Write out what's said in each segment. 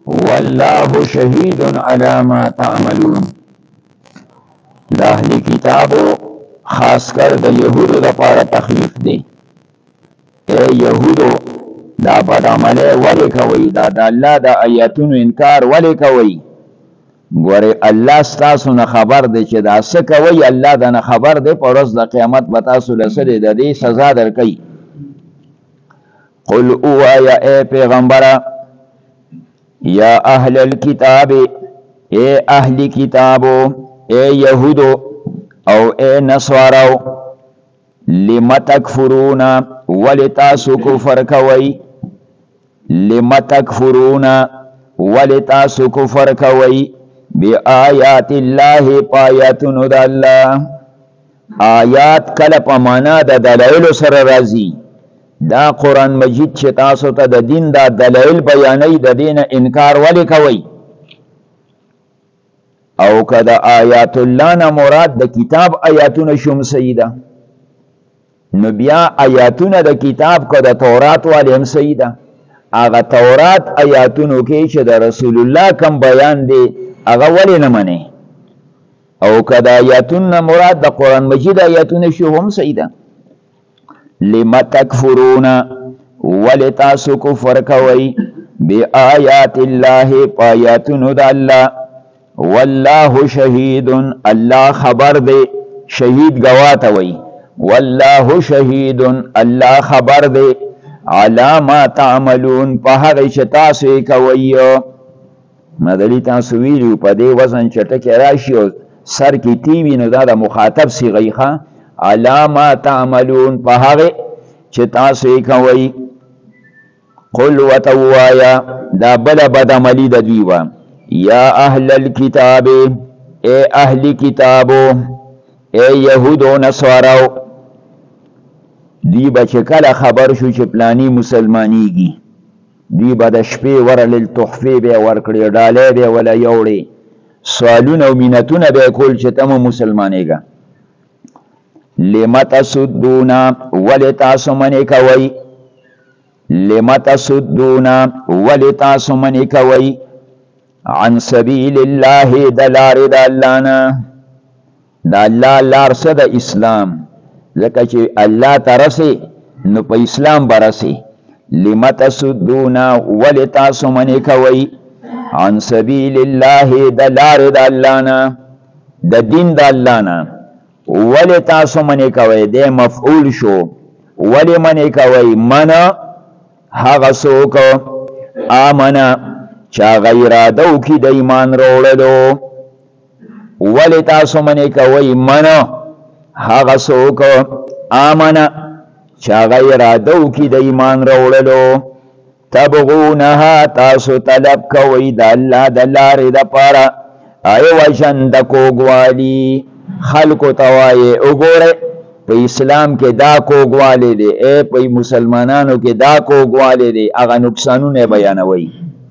والله شهید علی ما تعملون. د اهل کتابو خاص کر د یهودو لپاره تخفیف دی. اے یهودو دا بدعمله ولې کوي؟ دا د الله د آیاتونو انکار ولې کوي؟ ګوره الله ستاسو نه خبر دی چې دا څه کوي. الله دا نه خبر دی، په ورځ د قیامت به تاسو له څه د دې سزا درکوي. قل اوایا اے پیغمبره، یا اهل الكتاب، اے اهل کتابو، اے یهودو او اے نصارو، لم تکفرون ولتاسو کفر کوي، لم تکفرون ولتاسو کفر کوي بی آیات الله پایاتونو د الله. آیات کله په معنا د دلایل سره راځي. دا قرآن مجید چې تاسو ته د دین دا دلایل بیانوي، د دین انکار ولې کوي؟ او که د آیات الله نه مراد د کتاب آیاتونه شوم سیده، نو بیا آیاتونه د کتاب که د تورات والی هم سیده. هغه تورات آیاتونو کې چې د رسول الله کم بیان دی هغه ولې نه منې؟ او که د آیاتونه مراد د قرآن مجید آیاتونه شو هم سیده. لم تکفرون ولتاسو کفر کوي بی آیات الله پایاتونو د الله. والله شهید، الله خبر دی، شهید گواته وی. والله شهید، الله خبر دی، علی ما تعملون، په هغه چې تاسو یې کوئ. مدلی تاسو ویلو په دې وزن چټکې راشي او سر کې تی وي نو دا د مخاطب صیغه ښه. علی ما تعملون، په هغه چې تاسو یې کوئ. قل وتوایا، دا بله بدعملي د دوی وه. یا اهل الكتاب، اے اهل کتابو، اے یهودو نصارو، دی به چې کله خبر شو چې پلانی مسلمانیږي، دی به د شپې ورلل تحفې به ورکړي، ډالۍ به ولا یوړي، سوالونه او مینتونه به کول چې ته مو مسلمانېږه. لم تصدون ولتاسو منې کوئ، لم تصدون ولتاسو منې کوئ عن سبیل الله د لارې د الله نه. د الله لار څه د اسلام، ځکه چې الله ته رسې نو په اسلام به رسې. لم تصدون ولتاسو منې کوئ عن سبیل الله د لارې د الله نه، د دین د الله نه. ولتاسو منې کوئ د مفعول شو. ولې منې کوئ؟ منه هغه څوک آمنه چا غیرادو کی د ایمان روړلو. ولی تاسو منې کوئ؟ منو هغه څوک آمنه چا غیرادو کی د ایمان روړلو. تبغونها، تاسو طلب کوئ د الله د لارې دپاره عوجن د کوږوالي. خلکو ته وایې وګورئ په اسلام کې دا کوږوالی دی، په مسلمانانو کې دا کوږوالی دی، هغه نقصانونه بیانوئ.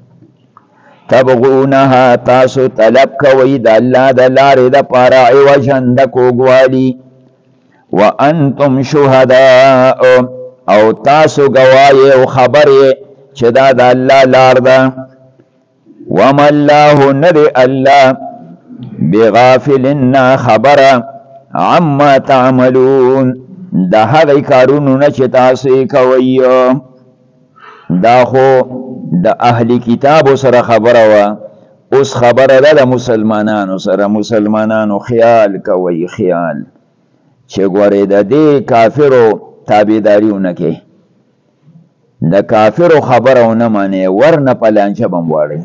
تبغونها، تاسو طلب کوئ د الله د لارې دپاره عوجن د کوږوالي. وانتم شهداء، او تاسو گواه او خبر یې چې دا د الله لار ده. وما الله، ندی الله بغافل نا خبره عما تعملون، د هغې کارونو نه چې تاسو یې کوئ. دا خو د اهلی کتابو سره خبره وه، اوس خبره ده د مسلمانانو سره. مسلمانانو خیال کوئ، خیال چې ګورې د دې کافرو تابعداري ونه کې، د کافرو خبره ونه منې، ورنه په لانجه به م واړئ.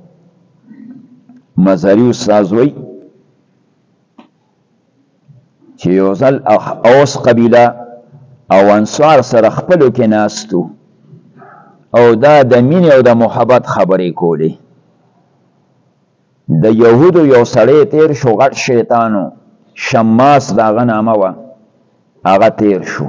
مزري استاذ وی چې یو ځل اوس قبیله او انصار سره خپلو کې ناستو او دا د مینې او د محبت خبرې کولې. د یهودو یو سړی تیر شو، غټ شیطانو، شماس د هغه نامه وه، هغه تیر شو.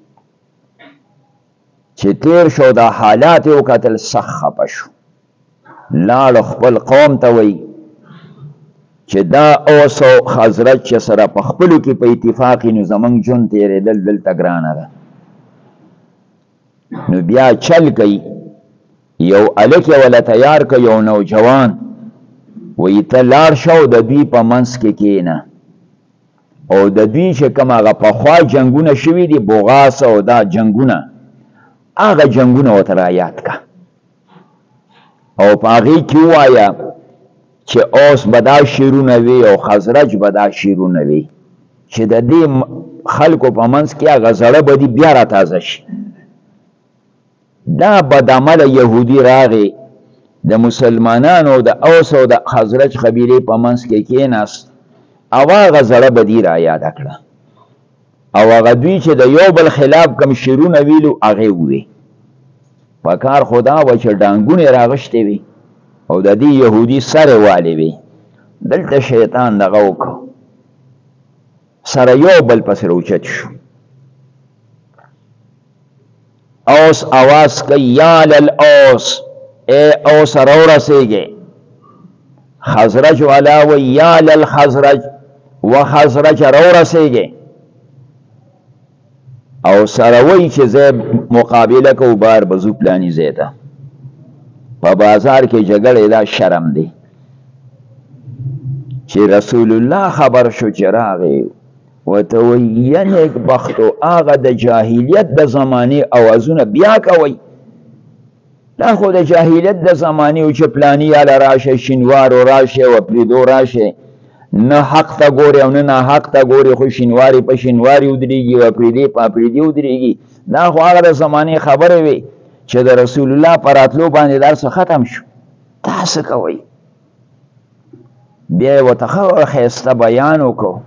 چې تیر شو دا حالات یې وکتل، سخت خفه شو. لاړو خپل قوم ته وی چې دا اوس او خزرج چې سره په خپلو کې په اتفاق نو زمونږ ژوند تېرېدل دلته ګرانه ده. نو بیا چل کوي یو الک ولا تیار که یو نوجوان وی ته لار شو د دوی په منځ کې کېنه او د دوی چې کوم هغه پخوا جنګونه شوي دي بوغاس او دا جنګونه هغه جنګونه ورته رایاد که او په هغې کې ووایه چې اوس به دا شعرونه وي او خزرج به دا شعرونه وي چې د دې خلکو په منځ کې هغه زړه بدي بیا را تازه شي. دا بدعمله یهودي راغی د مسلمانانو د اوس او د خزرج قبیلې په منځ کې کېناست او هغه زړه بدي را یاده کړه او هغه دوی چې د یو بل خلاف کوم شعرونه ویلو هغې ووی. په کار خدا وه چې ډانګونې راغشتې وي او د دې یهودي سرې والې وي. دلته شیطان دغه وکړو سره یو بل پسې راوچت شو. اوس آواز کوي یا للاوس ای اوس راورسېږئ. خزرج والا وی یا للخزرج و خزرج راورسېږئ او سره وی چې زه مقابله کو بار بزو پلانی ځای ته. په بازار کې جګړې دا شرم دی چې رسول الله خبر شو چې راغی ورته وایي یا نیک بختو هغه د جاهلیت د زمانې اوازونه بیا کوئ. دا خو د جاهلیت د زمانې و چې پلاني یاله راشه شینوارو راشه و پریدو راشه نه حق ته ګوري او نه ناحق ته ګوري خو شینواري په شینواري ودرېږي و پریدي په پریدي ودرېږي. دا خو هغه د زمانې خبرې وي چې د رسول الله په راتلو باندې دا څه ختم شو. تاسو کوئ بیا یې ورته ښه ښایسته بیان وکړو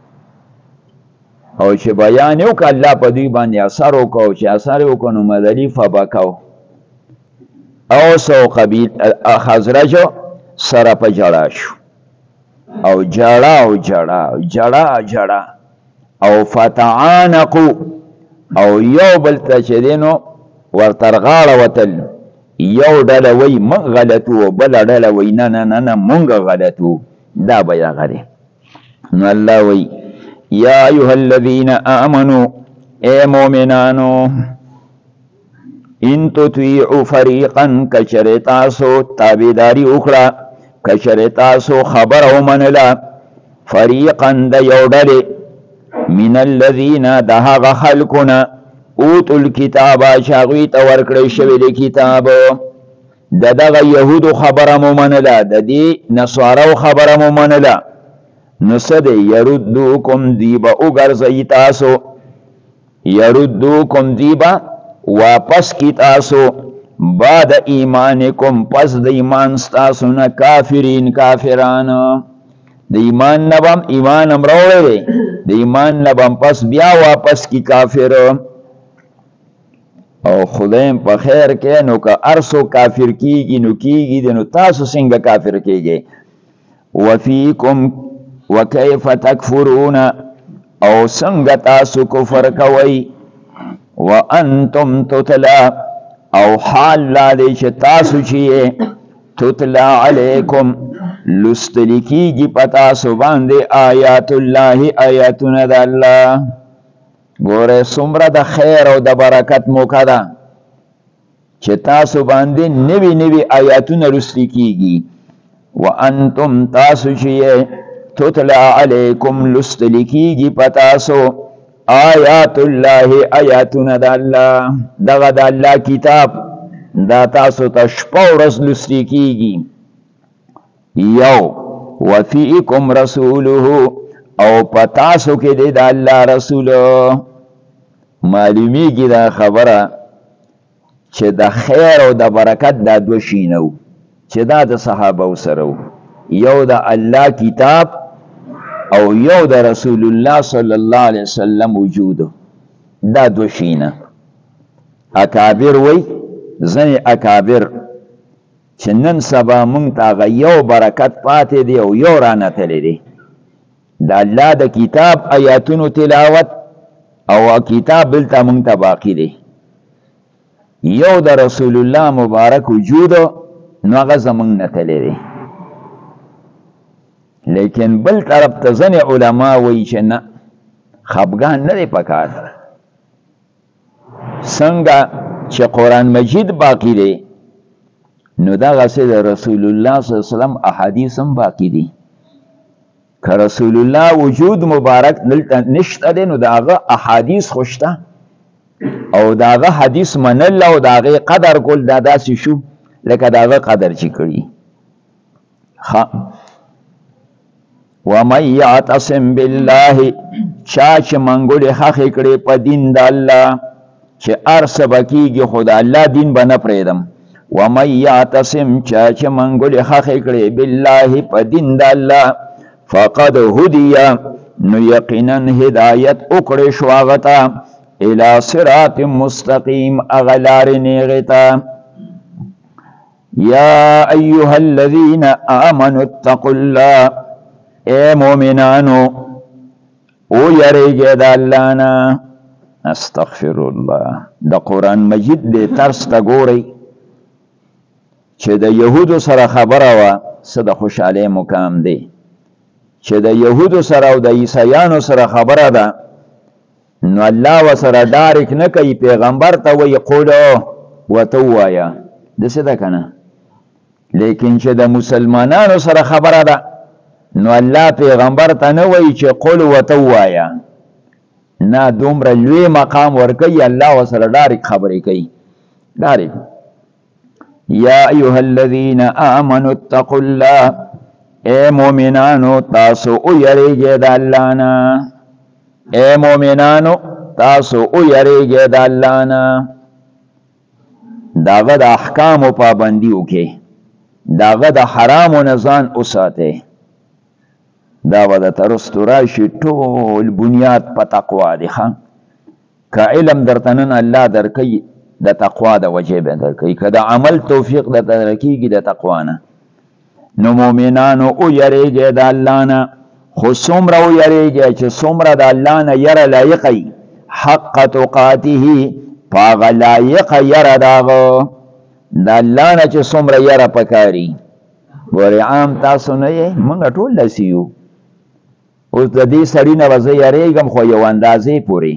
او چې بیان یې وکړه الله په دوی باندې اثر وکړو چې اثر یې وکړو نو مدلي فبکو اوس او خزرجو سره په جړا شو او جړا او جړا جړا جړا او فتعانقو او یو بل ته چې دی نو ورتر غاړه وتل. یو ډله وی موږ غلطو بله ډله وی نه نه نه نه موږ غلطو. دا به دغه دی. نو الله وی یا ایها الذین آمنوا ای مؤمنانو ان تطیعوا فریقا کچر تاسو تابعداري وکړه کچر تاسو خبر ومنله فریقا د یو ډلې من الذین د هغه خلکونه اوتوا الکتاب چې هغوی ته ورکړی شوی د کتاب د دغه یهودو خبره مو منله د دې نصارو خبره مو منله نو څه دی یردوکم دوی به وګرځوي تاسو یردوکم دوی به واپس کی تاسو بعد ایمانکم پس د ایمان ستاسو نه کافرین کافران. د ایمان نه بم ایمان هم راوړی دی د ایمان نه بم پس بیا واپس کی کافر. او خدایم په خیر کې نو که هر څوک کافر کیږي نو کیږي نو تاسو څنګه کافر کیږئ. وفیکم وکیف تکفرون او څنګه تاسو کفر کوئ وانتم تتلا او حال لا دی چې تاسو چې تتلا علیکم لستل کیږي په تاسو باندې آیات الله آیاتونه د الله. ګوره څومره د خیر او د برکت موقع ده چې تاسو باندې نوي نوي آیاتونه لوستل کیږي. وانتم تاسو چې تتلا علیکم لستل کیږي په تاسو آیات الله آیاتونه د الله دغه د الله کتاب دا تاسو ته شپه ورځ لوستل کیږي. یو وفیکم رسوله او په تاسو کې دی د الله رسول. معلومیږي دا خبره چې د خیر او د برکت دا دوه شیونه و چې دا د صحابه سره و. یو د الله کتاب او یو د رسول الله صلی الله علیه وسلم وجود. دا دو شینه اکابر وی ځنې اکابر چې نن سبا مونږ ته هغه یو برکت پاتې دی او یو رانتلی دی د الله د کتاب آیاتونو تلاوت او کتاب بلته مونږ ته باقی دی. یو د رسول الله مبارک وجود نو هغه زمونږ نه تلی دی. لیکن بل طرف ته ځنې علما وایي چې نه خفګان نه دی پکار. څنګه چې قرآن مجید باقی دی نو دغسې د رسول الله صلی الله علیه وسلم احادیث هم باقي دي. که رسول الله وجود مبارک دلته نشته دی نو د هغه احادیث خو شته او د هغه حدیث منل او د هغې قدر کول دا داسې شو لکه د هغه قدر چې کړي. ومن یعتصم بالله چا چې منګولې خښې کړې په دین د الله چې هر څه به کېږي خو د الله دین به نه پرېږدم. ومن یعتصم چا چې منګولې خښې کړې بالله په دین د الله فقد هدی نو یقینا هدایت وکړې شو هغه ته الى صراط مستقیم هغه لارې نیغې ته. یا ایها الذین آمنوا اتقوا الله اے مومنانو او یریږئ د الله نه. استغفر الله. د قرآن مجید دې طرز ته ګورئ چې د یهودو سره خبره وه څه د خوشحالۍ مقام دی چې د یهودو سره او د عیسیانو سره خبره ده نو الله ورسره دارک نه کوي پیغمبر ته وایي قولو ورته ووایه داسې ده که نه. لیکن چې د مسلمانانو سره خبره ده نو الله پیغمبر ته نه وایي چې قول ورته ووایه نه دومره لوی مقام ورکوي الله ورسره ډایرک خبرې کوي ډایرک. یا ایها الذین آمنوا اتقوا الله اے مومنانو تاسو او یریږئ د الله نه. اے مومنانو تاسو او یریږئ د الله نه. د هغه د احکامو پابندي وکړئ د هغه د حرامو نه ځان وساتئ. دا به درته رستو راشي ټول بنیاد په تقوا دی. ښه که علم درته نن الله درکوي د تقوا د وجې به درکوي که د عمل توفیق درته درکېږي د تقوا نه. نو مومنانو او یریږئ د الله نه خو څومره او یریږئ چې څومره د الله نه یره لایقئ حق تقاته په هغه لایقه یره د هغه د الله نه چې څومره یره پکاري. ګورې عام تاسو نه یې موږ ټول داسې یو. اوس د دې سړي نه به زه یریږم خو یو اندازې پورې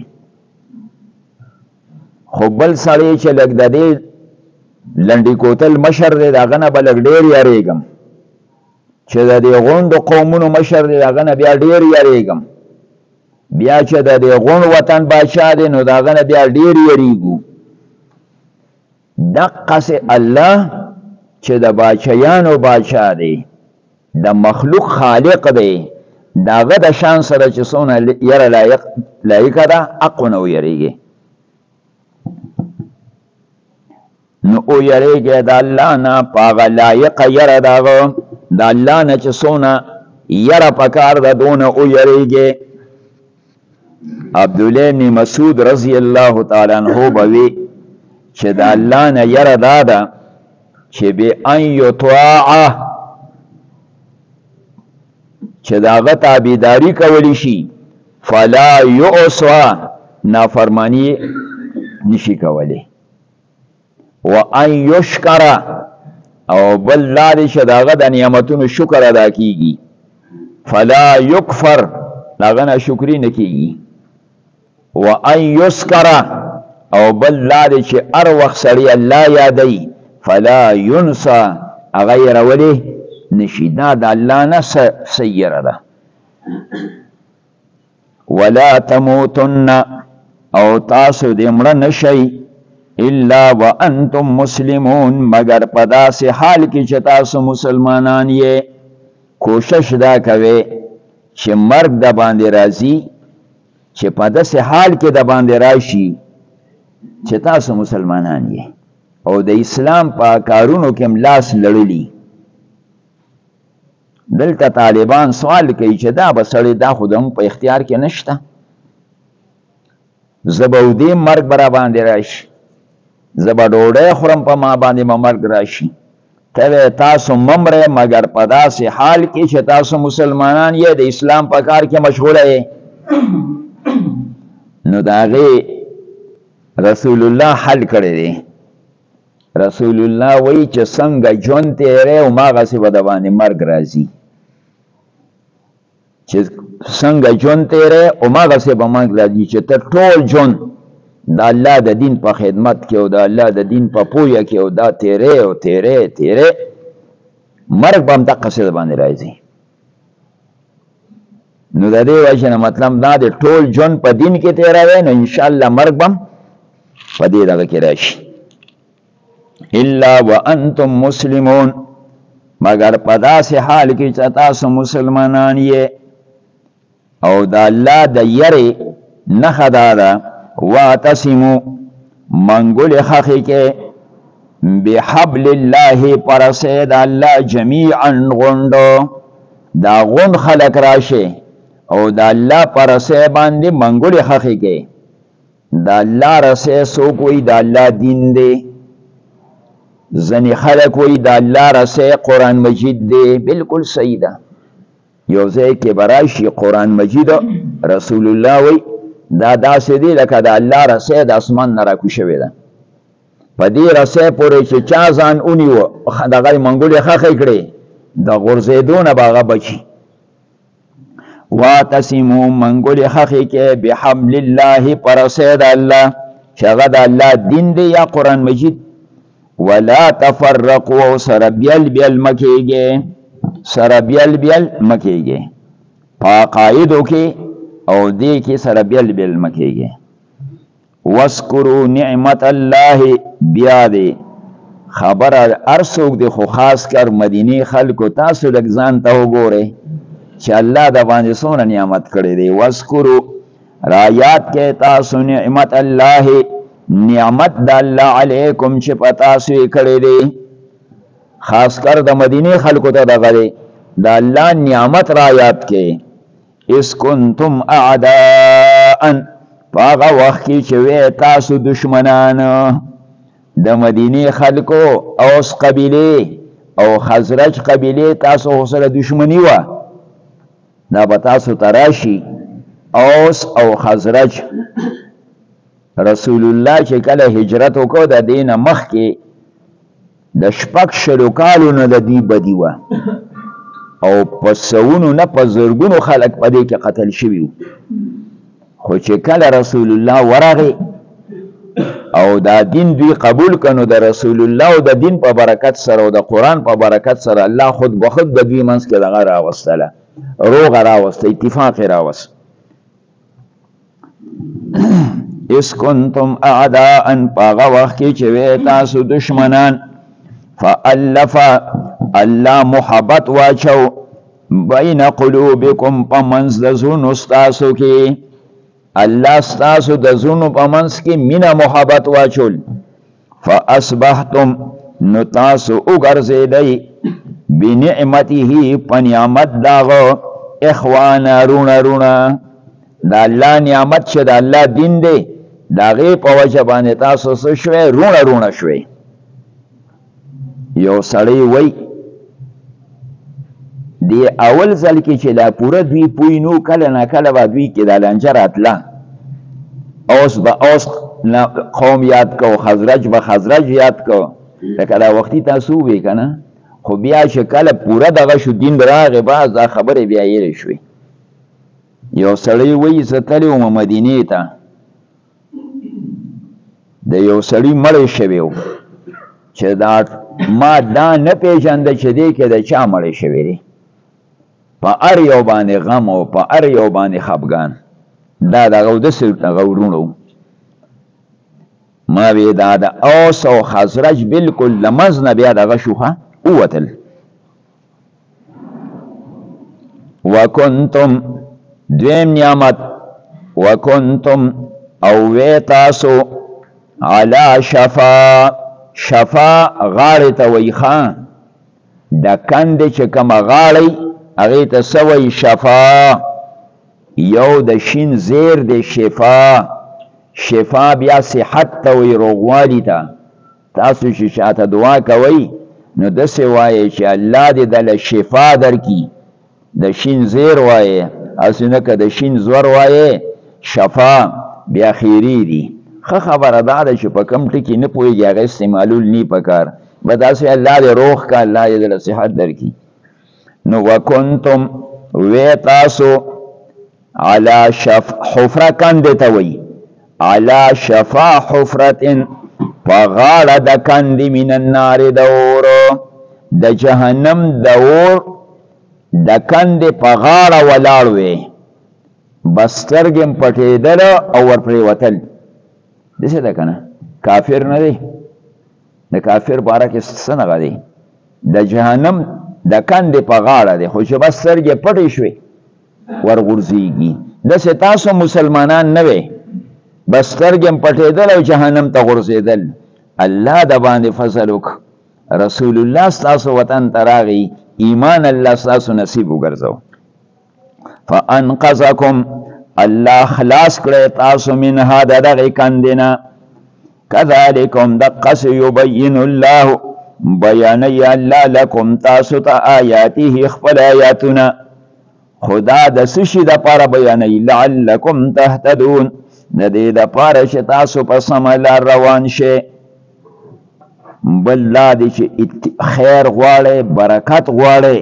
خو بل سړی چې لږ د دې لنډي کوتل مشر دی د هغه نه به لږ ډېر یریږم چې د دې غونډو قومونو مشر دی د هغه نه بیا ډېر یریږم بیا چې د دې غونډ وطن بادشاه دی نو د هغه نه بیا ډېر یریږو. دقسې الله چې د بادشاهیانو بادشاه دی د مخلوق خالق دی د هغه د شان سره چې څونه یره لایقه ده حقو نه ویریږي. نو او یریږئ د الله نه په هغه لایقه یره د هغه د الله نه چې څونه یره پکار ده دونه او یریږئ. عبدالله بن مسعود رضی الله تعالی عنه به وي چې د الله نه یره دا ده چې بأن یطاع چې د هغه تابعداري کولی شي فلا یعصى نافرمانی نشي کولی. وان یشکر او بل لا دې چې د هغه د نعمتونو شکر ادا کیږي فلا یکفر د هغه نه شکري نه کیږي. وان یذکر او بل لا دې چې هر وخت سړی الله یادوي فلا ینسى هغه یرولی نشي. دا د الله نه سیره ده. ولا تموتن او تاسو دې مړه نشئ الا وانتم مسلمون مگر په داسې حال کې چې تاسو مسلمانان یې. کوشش دا کوئ چې مرګ د باندې راځي چې په داسې حال کې د باندې راشي چې تاسو مسلمانان یې او د اسلام په کارونو کې لاس لړلی. دلته طالبان سوال کوي چې دا به سړی دا خو زموږ په اختیار کې نشته زه به ودې مرګ به را باندې راشي زه به ډوډۍ خورم په ما باندې به مرګ راشي. ته تاسو ممرئ مگر په داسې حال کې چې تاسو مسلمانان یې د اسلام په کار کې مشغوله یې. نو د هغې رسول الله حل کړی دی. رسول الله وایي چې څنګه ژوند تېری هماغسې به د باندې مرګ راځي چې څنګه ژوند تېری هماغسې به مرګ راځي چې ته ټول ژوند د الله د دین په خدمت کې او د الله د دین په پوهه کې او دا تیرې او تیرې مرګ به هم دقه څه باندې راځي. نو د دې وجه نه مطلب دا دی ټول ژوند په دین کې تیروي نو انشاءالله مرګ به هم په دې دغه کې راشي. الا وانتم مسلمون، مگر په داسې حال کې چې تاسو مسلمانان یې. او د الله د یرې نښه دا ده واعتصموا منګولې خښې کې بحبل الله پرسې د الله جمیعا غونډو دا غونډ خلک راشي او د الله پرسې باندې منګولې خښې کې. د الله رسې څوک وایي د الله دین دی، ځینې خلک وایي د الله رسې قرآن مجید دی. بالکل صحیح ده. یو ځای کې به راشي قرآن مجید رسول الله وایي دا داسې دی لکه د الله رسې د اسمان نه راکوز شوې ده. په دې رسې پورې چې چا ځان ونیوه دغه یې منګولې خښې کړې د غورځېدو نه به هغه بچي. واعتصموا منګولې خښې کې بحبل الله پرسې د الله چې هغه د الله دین دی یا قرآن مجید. ولا تفرقوا سره بیل بیل مه کېږئ، سره بیل بیل مه کېږئ په عقایدو کې او دې کې سره بیل بیل مه کېږئ. واذکروا نعمت الله، بیا دی خبره هر څوک دی خو خاص کر مدینې خلکو تاسو لږ ځان ته وګورئ چې الله د باندې څومره نعمت کړی دی. واذکروا رایات کې تاسو نعمت الله، نعمت د الله علیکم چې په تاسو یې کړی دی. خاص کر د مدینې خلکو ته دغه دی د الله نعمت رایات کې. اذ کنتم اعداء، په هغه وخت کې چې وی تاسو دشمنان د مدینې خلکو اوس قبیلې او خزرج قبیلې تاسو سره دشمنی وه. دا به تاسو ته راشي اوس او خزرج. رسول الله چې کله هجرت وکړ د دې نه مخکې د 6 کالو نه د دې بدي وه او په سوونو نه په زرګونو خلک په دې کې قتل شوي وو. خو چې کله رسول الله ورغی او دا دین دوی قبول کنو د رسول الله او د دین په برکت سره او د قرآن په برکت سره الله خود بخود د دوی منځ کې دغه راوستله، روغه راوسته، اتفاق راوست. اس کنتم اعداء، پاغه وخت کې چې وی تاسو دشمنان، فالف الله محبت واچو بین قلوبکم په منځ د زړونو ستاسو کې. الله ستاسو د زړونو په منځ کې مینه محبت واچول. فاصبحتم، نو تاسو وګرځېدئ بنعمته په نعمت داغه اخوانا رونه. د الله نعمت چې د الله دین دی د هغې په وجه باندې تاسو څه شوئ؟ رونه شوئ. یو سړی وی دی اول ځل کې چې لا پوره دوی پوی نو کله نه کله به دوی کې دا لانجه راتله. اوس به اوس قوم یاد کو، خزرج به خزرج یاد کو، لکه دا وختي تاسو ووی که نه. خو بیا چې کله پوره دغه شو دین راغې بعض دا خبرې بیا یېرې شوې. یو سړی وی زه تللی وم مدینې ته، د یو سړي مړی شوی و چې دا ما دا نه پیژنده چې دې کې د چا مړی شوی دی. په هر یو باندې غم او په هر یو باندې خفګان. دا دغه داسې دغه ورونه ما وی دا د اوس او خزرج بالکل له منځ نه بیا دغه شو ښه ووتل. وکنتم، دویم نعمت، وکنتم او وی تاسو علا شفا، شفا غاړې ته وایي ښه د کندې چې کومه غاړی هغې ته څه وایي؟ شفا. یو د شین زیر دی شفا. شفا بیا صحت ته وایي، روغوالي ته. تاسو چې چاته دعا کوئ نو داسې وایئ چې الله دې دله شفا درکړي. د شین زیر وایې، هسې نه که د شین زور وایې شفا بیا خیری دی. ښه خبره دا ده چې په کوم ټکي نه پوهېږي هغه استعمالول نی پکار. به داسې الله دې روغ که، الله دې دله صحت درکړي. نو وکنتم وی تاسو علا حفره کندې ته وایي علا شفا حفرت پا غاړه د کندې من النار د اور د جهنم د اور د کندې په غاړه ولاړ وې بس سترګې م پټېدله او ور پرېوتل داسې ده که نه کافر نه دی د کافر باره کې څه نغه دی د جهنم د کندې په غاړه دی خو چې بس سترګې پټې شوې ور غورځېږي داسې تاسو مسلمانان نه وې بس سترګې م پټېدل او جهنم ته غورځېدل الله د باندې فضل وکړ رسول الله ستاسو وطن ته راغی ایمان الله ستاسو نصیب وګرځو فانقذکم الله خلاص کړی تاسو منها د دغې کندې نه کذلکم دقس یبین الله بیانوي الله لکم تاسو ته آیاته خپل آیاتونه خدا د څه شي دپاره بیانوي لعلکم تهتدون د دې دپاره چې تاسو په سمه لار روان شئ بل دا دی چې خیر غواړئ برکت غواړئ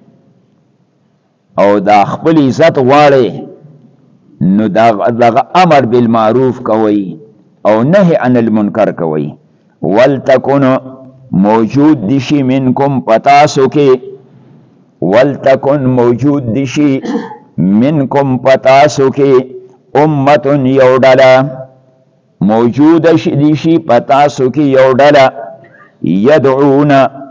او دا خپل عزت غواړئ نو دغه امر بالمعروف کوئ او نهی عن المنکر کوئ ولتکن موجود دشي منکم پتاسو کې ولتکن موجود دشي منکم پتاسو کې امت یو ډله موجود دشي پتاسو کې یو ډله یدعون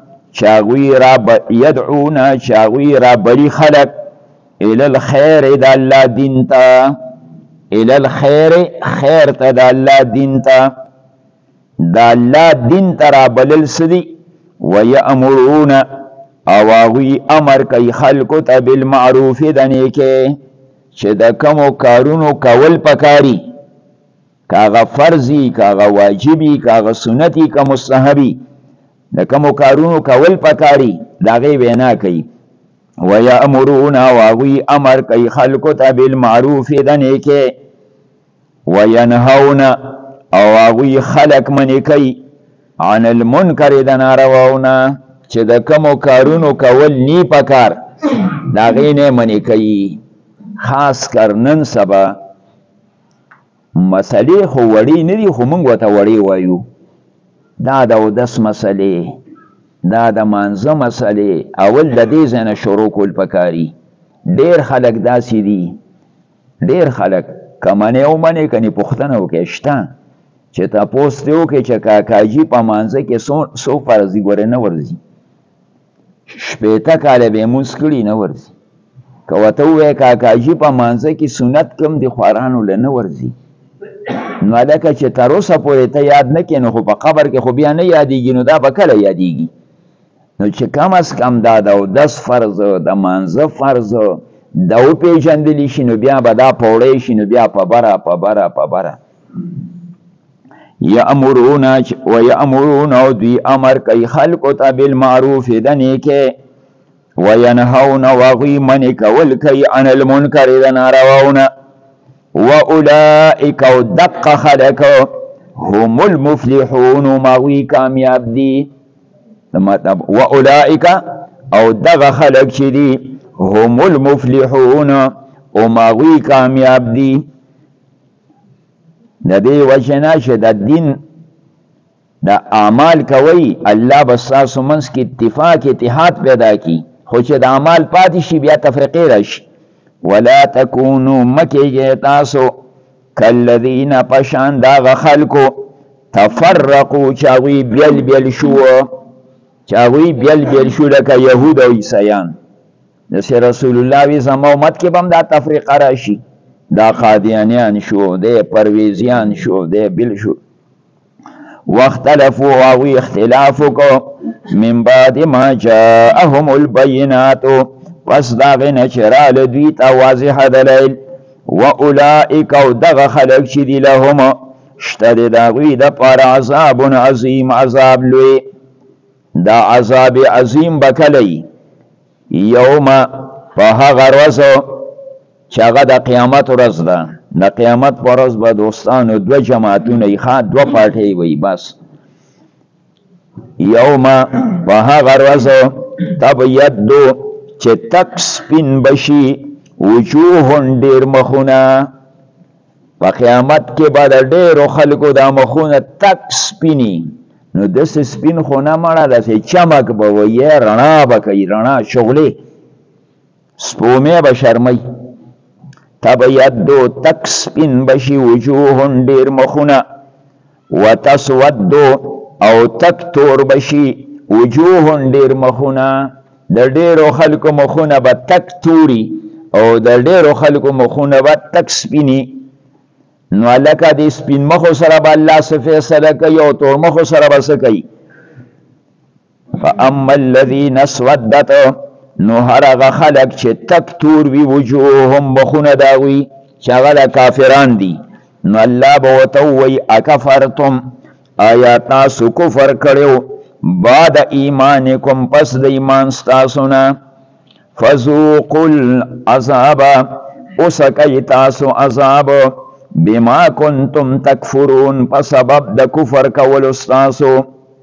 چاغوی را بلی خلق الى الخیر دا اللہ دین تا الى الخیر خیر تا دا اللہ دین تا دا اللہ دین تا را بلل سدی ویأمرون اواغوی امر کئی خلقو تا بالمعروف دنے کے چه دا کمو کارونو کول پکاری کاغا فرضی کاغا واجبی کاغا سنتی کا مستحبی د کومو کارونو کول پکاري د هغې وینا کوي ویأمرون واغوی امر کوي خلکو ته بالمعروف د نیکۍ وینهون او هغوی خلک منې کوي عن المنکر د نارواونه چې د کومو کارونو کول نی پکار د هغې نه منې کوي خاص کر نن سبا مسلې خو وړې نه دي خو موږ ورته وړې وایو دا د اودس مسلې دا د مانځه مسلې اول د دې ځای نه شروع کول پکاري ډېر خلک داسې دي ډېر خلک که منې ومنې کنې پوښتنه وکړې شته چې تپوس دې وکړې چې کاکاجي په مانځه کې څو فرضي ګورې نه ورځي 15 کاله به یې مونځ کړي نه ورځي که ورته ووایې کاکاجي په مانځه کې سنت کم دي خوارانو له نه ورځي نو لکه چې تر اوسه پورې ته یاد نه کړې نو خو په قبر کې خو بیا نه یادېږي نو دا به کله یادېږي نو چې کم از کم دا د اودس فرض د مانځه فرض دا وپېژندلی شي نو بیا به دا پوړی شي نو بیا په بره یأمرون او دوی امر کوي خلکو ته بالمعروف د نیکۍ وینهون واغوی منې کول کوي عن المنکر د نارواونه وَأُولَئِكَ دَقَّ خَلَقَ هُمُ الْمُفْلِحُونَ مَغْوِي کامیاب دی وَأُولَئِكَ او دغ خلق چی هم المفلحون او مغوی کامیاب دی د دې وجنا چې د دین د اعمال کوي الله بساسو منس کې اتحاد پیدا کی خو چې د اعمال پاتې شي بیا تفریقې راشي ولا تکونو مکیږئ تاسو کالذین پشان دغه خلکو تفرقو چې هغوی بیل شو لکه یهود او عیسیان داسې رسول الله وی زما امت کې به هم دا تفریقه راشي دا قادیانیان شو دی پرویزیان شو دی بل شو واختلفوا هغوی اختلاف وکړو من بعد ما جاءهم البینات پس دا غنه چې راله دوی ته واضح دلیل واولئک او دغه خلک چې دي لهم شته د هغوی دپاره عذاب عظیم عذاب لوی دا عذاب عظیم به کله یوم په هغه ورځ چې هغه د قیامت ورځ ده د قیامت په ورځ به دوستانو دوه جماعتونه یې دوه پارټۍ وي بس یوم په هغه ورځ تبیض چې تک سپین بشي وجوه ډېر مخونه په قیامت کې به د ډېرو خلکو دا مخونه تک سپیني، نو داسې سپین خو نه مړه، داسې چمک به وي، رڼا به کوي، رڼا شغلې، سپومې به شرمئ. تبیدو تک سپین بشي وجوهن ډېر مخونه، وتسودو او تک تور بشي وجوهن ډېر مخونه، د ډېرو خلکو مخونه به تک توري او د ډېرو خلکو مخونه به تک سپیني. نو لکه د سپین مخو سره به الله څه فیصله کوي او تور مخو سره به څه کوي. فاما الذین اسودت، نو هر هغه خلک چې تک تور وي وجوههم مخونه د هغوی چې هغه د کافران دي، نو الله به ورته ووایي اکفرتم، آیا تاسو کفر کړی بعد ایمانکم پس د ایمان ستاسو نه، فذوقوا العذاب اوسکئ تاسو عذاب، بما کنتم تکفرون په سبب د کفر کولو ستاسو.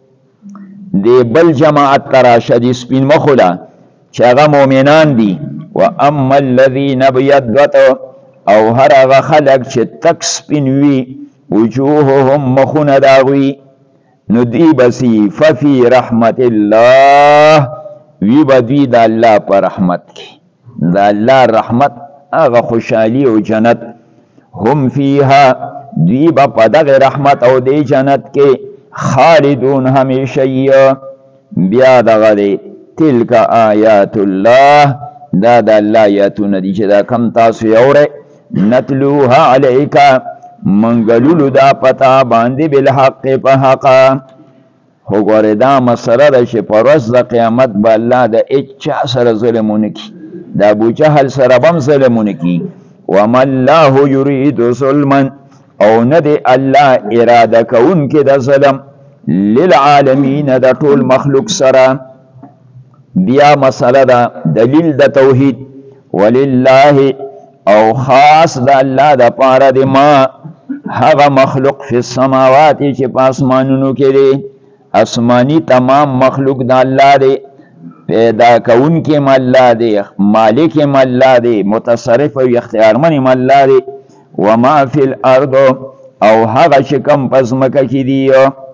دی بل جماعت تراشه دی سپین مخوله چې هغه مؤمنان دي. و اما الذین ابیضت، او هر هغه خلک چې تک سپین وي وجوههم مخونه د هغوی، نو دی بسی ففی رحمت الله، وی به دوی د الله په رحمت کې، د الله رحمت هغه خوشحالي او جنت، هم فیها دوی به په دغه رحمت او دی جنت کې خالدون همیشه. بیا دغه دی تلک آیات الله، دا د الله آیاتونه دي چې دا کم تاسو یې اورئ، نتلوها علیکا منګلولو دا پتا باندې بالحق په حقا. خو ګورې دا مسله ده چې په ورځ د قیامت به الله د هېچا سره ظلم ونه کړي، د ابوجهل سره به هم ظلم ونه کړي. وما الله یرید ظلما، او نه دی الله اراده کوونکی د ظلم للعالمین د ټول مخلوق سره. بیا مسله ده دلیل د توحید، ولله او خاص د الله د پاره د ما هغه مخلوق فی السماوات چې په اسمانونو کې دی، اسمانی تمام مخلوق د الله دی، پیدا کوونکی م الله دی، مالک م الله دی، متصرف او اختیارمن م الله دی. وما فی الارض، او هغه چې کوم په ځمکه کې دی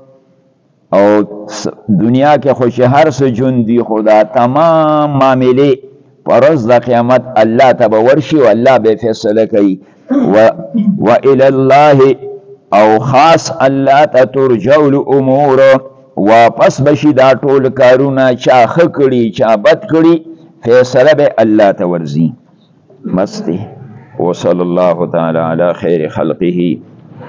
او دنیا کې خو چې هر څه ژوند دي، خو دا تمام معاملې په ورځ د قیامت الله ته به ورشي او الله به فیصله کوي. و الی الله، او خاص الله ته ترجع الامور، واپس بشي دا ټول کارونه، چا ښه کړي چا بد کړي، فیصله به الله ته ورځي. مستی وصلی الله تعالی علی خیر خلقه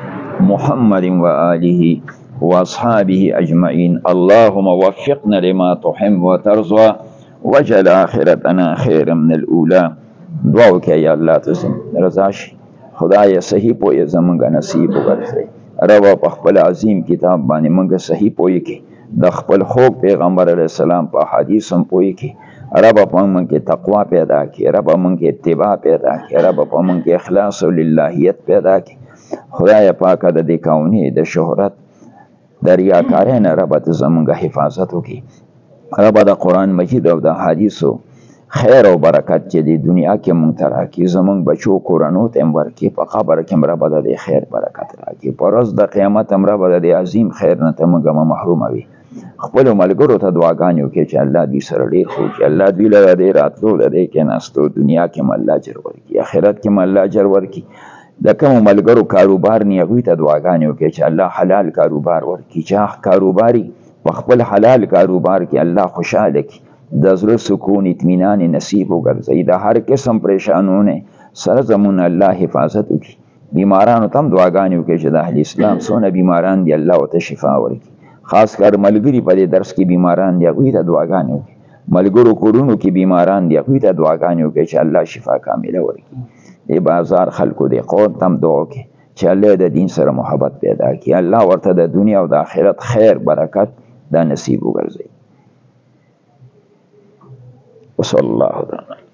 محمد و آله واصحابه اجمعین. اللهم وفقنا لما تحب وترضى، وجعل آخرتنا خيرا من الاولى. دعا وکړه یا الله ته رضا شي، خدای صحیح پوهه زمونږ نصیب وګرځي. رب په خپل عظیم کتاب باندې مونږ صحیح پوهه کې، د خپل خوږ پیغمبر علیه السلام په حدیث هم پوهه کې. رب په مونږ کې تقوا پیدا کړي، رب مونږ کې اتباع پیدا کړي، رب په مونږ کې اخلاص او للهیت پیدا کړي. خدای پاک د دې کونې د شهرت د ریاکارۍ نه رب ته زمونږ حفاظت وکړي. رب د قرآن مجید او د حدیثو خیر او برکت چې د دنیا کې مونږ ته راکړي، زمونږ بچو کورنو ته هم ورکړي، په قبر کې هم رب د دې خیر برکت راکړي، په ورځ د قیامت هم رب د دې عظیم خیر نه ته موږ محروموي. خپلو ملګرو ته دعاګانې وکړي چې الله دوی سره ډېر ښه وکړي، الله دوی له دې راتلو د دې کېناستو دنیا کې هم الله اجر ورکړي، آخرت کې هم الله اجر ورکړي. د کومو ملګرو کاروبار نه هغوی ته دعاګانې وکړي چې الله حلال کاروبار ورکړي، چې کاروباري په خپل حلال کاروبار کې الله خوشحاله کړي، د زړه سکون اطمینان نصیب وګرځي، د هر قسم پریشانونه سره زمون الله حفاظت وکړي. بیمارانو ته هم دعاګانې وکړي چې د اهل اسلام څونه بیماران دي الله ورته شفا ورکړي. خاص کر ملګري په دې درس کې بیماران دي، هغوی ته دعاګانې وکړي. ملګرو کورونو کې بیماران دي، هغوی ته دعاګانې وکړي چې الله شفا کامله ورکړي. د بازار خلکو د قوت ته هم دعا وکړي چې الله د دین سره محبت پیدا کړي، الله ورته د دنیا او د آخرت خیر برکت دا نصیب وګرځي. وصلی الله تعالی